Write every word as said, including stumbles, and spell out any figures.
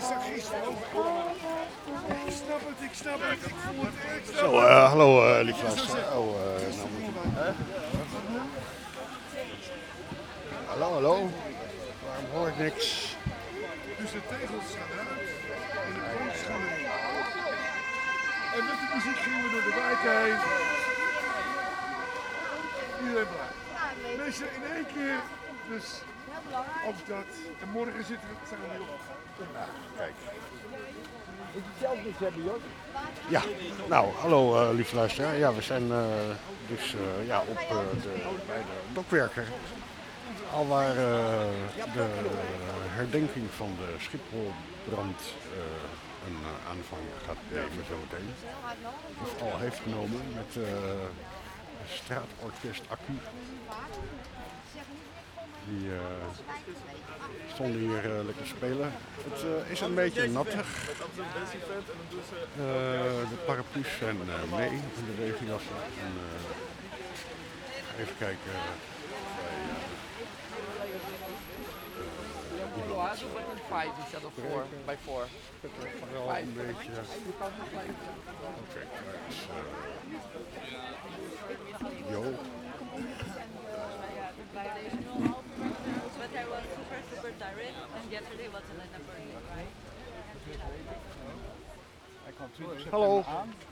zag gisteren ook. Ik snap het, ik snap het, ik voel het, ik snap Zo, het. uh, hallo uh, lieve luisteraar. Oh, uh, nou moet ik... Hallo, hallo. Waarom hoor ik niks? Dus de tegels gaan uit en de plankjes gaan erin. En met de muziek gingen we door de wijk heen. Iedereen blij. Mensen in één keer, dus ook dat. En morgen zitten we, staan we weer op. Ja, kijk. Moet je het zelf niks hebben, Jort? Ja, nou, hallo uh, lieve luisteraar. Ja, we zijn uh, dus uh, ja, op uh, de, bij de Dokwerker. Alwaar uh, de herdenking van de Schipholbrand uh, een uh, aanvang gaat nemen zometeen. Of al heeft genomen met uh, straatorkest Accu. Die uh, stonden hier uh, lekker spelen. Het uh, is een beetje nattig. Uh, de paraplu's zijn uh, mee in de regenjassen. En, uh, even kijken. Loazo button five instead of four by four. Wel een beetje. Oké, daar is uh, Jo. But I was super, super direct, and yesterday was a little bit, right? Hallo.